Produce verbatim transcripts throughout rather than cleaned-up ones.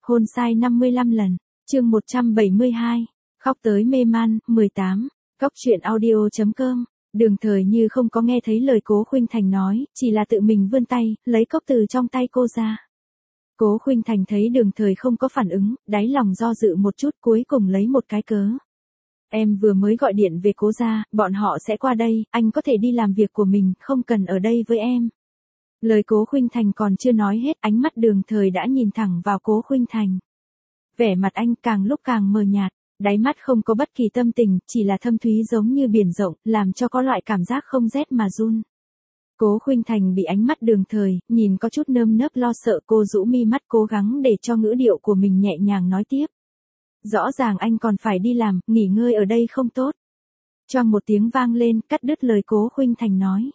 Hôn sai năm mươi lăm lần. Chương một trăm bảy mươi hai. Khóc tới mê man. mười tám. Cóc truyện audio chấm com. Đường Thời như không có nghe thấy lời Cố Khuynh Thành nói, chỉ là tự mình vươn tay, lấy cốc từ trong tay cô ra. Cố Khuynh Thành thấy Đường Thời không có phản ứng, đáy lòng do dự một chút, cuối cùng lấy một cái cớ. Em vừa mới gọi điện về Cố gia, bọn họ sẽ qua đây, anh có thể đi làm việc của mình, không cần ở đây với em. Lời Cố Khuynh Thành còn chưa nói hết, ánh mắt Đường Thời đã nhìn thẳng vào Cố Khuynh Thành. Vẻ mặt anh càng lúc càng mờ nhạt, đáy mắt không có bất kỳ tâm tình, chỉ là thâm thúy giống như biển rộng, làm cho có loại cảm giác không rét mà run. Cố Khuynh Thành bị ánh mắt Đường Thời, nhìn có chút nơm nớp lo sợ, cô rũ mi mắt cố gắng để cho ngữ điệu của mình nhẹ nhàng nói tiếp. Rõ ràng anh còn phải đi làm, nghỉ ngơi ở đây không tốt. Choang một tiếng vang lên, cắt đứt lời Cố Khuynh Thành nói.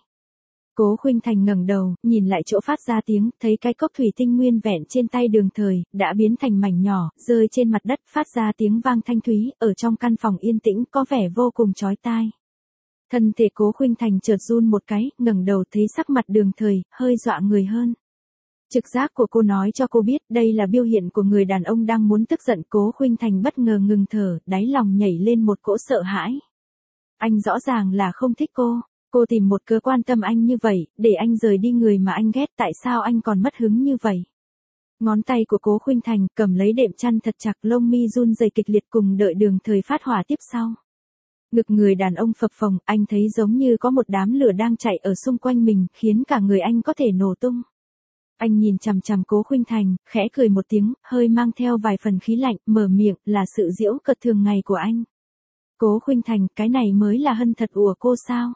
Cố Khuynh Thành ngẩng đầu, nhìn lại chỗ phát ra tiếng, thấy cái cốc thủy tinh nguyên vẹn trên tay Đường Thời, đã biến thành mảnh nhỏ, rơi trên mặt đất, phát ra tiếng vang thanh thúy, ở trong căn phòng yên tĩnh, có vẻ vô cùng chói tai. Thân thể Cố Khuynh Thành chợt run một cái, ngẩng đầu thấy sắc mặt Đường Thời, hơi dọa người hơn. Trực giác của cô nói cho cô biết, đây là biểu hiện của người đàn ông đang muốn tức giận. Cố Khuynh Thành bất ngờ ngừng thở, đáy lòng nhảy lên một cỗ sợ hãi. Anh rõ ràng là không thích cô. Cô tìm một cớ quan tâm anh như vậy, để anh rời đi người mà anh ghét, tại sao anh còn mất hứng như vậy? Ngón tay của Cố Khuynh Thành cầm lấy đệm chăn thật chặt, lông mi run rẩy kịch liệt, cùng đợi Đường Thời phát hỏa tiếp sau. Ngực người đàn ông phập phồng, anh thấy giống như có một đám lửa đang chạy ở xung quanh mình, khiến cả người anh có thể nổ tung. Anh nhìn chằm chằm Cố Khuynh Thành, khẽ cười một tiếng, hơi mang theo vài phần khí lạnh, mở miệng, là sự giễu cợt thường ngày của anh. Cố Khuynh Thành, cái này mới là hân thật của cô sao?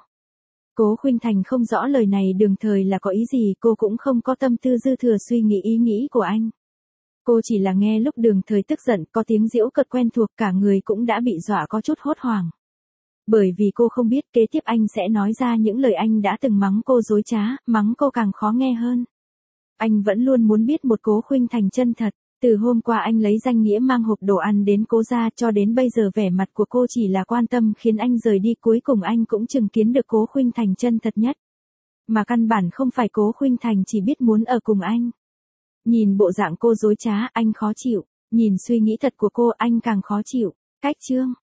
Cố Khuynh Thành không rõ lời này Đường Thời là có ý gì, cô cũng không có tâm tư dư thừa suy nghĩ ý nghĩ của anh. Cô chỉ là nghe lúc Đường Thời tức giận, có tiếng giễu cợt quen thuộc, cả người cũng đã bị dọa có chút hốt hoảng. Bởi vì cô không biết kế tiếp anh sẽ nói ra những lời anh đã từng mắng cô dối trá, mắng cô càng khó nghe hơn. Anh vẫn luôn muốn biết một Cố Khuynh Thành chân thật. Từ hôm qua anh lấy danh nghĩa mang hộp đồ ăn đến Cố gia, cho đến bây giờ vẻ mặt của cô chỉ là quan tâm khiến anh rời đi, cuối cùng anh cũng chứng kiến được Cố Khuynh Thành chân thật nhất. Mà căn bản không phải Cố Khuynh Thành chỉ biết muốn ở cùng anh. Nhìn bộ dạng cô dối trá, anh khó chịu. Nhìn suy nghĩ thật của cô, anh càng khó chịu. Cách chương.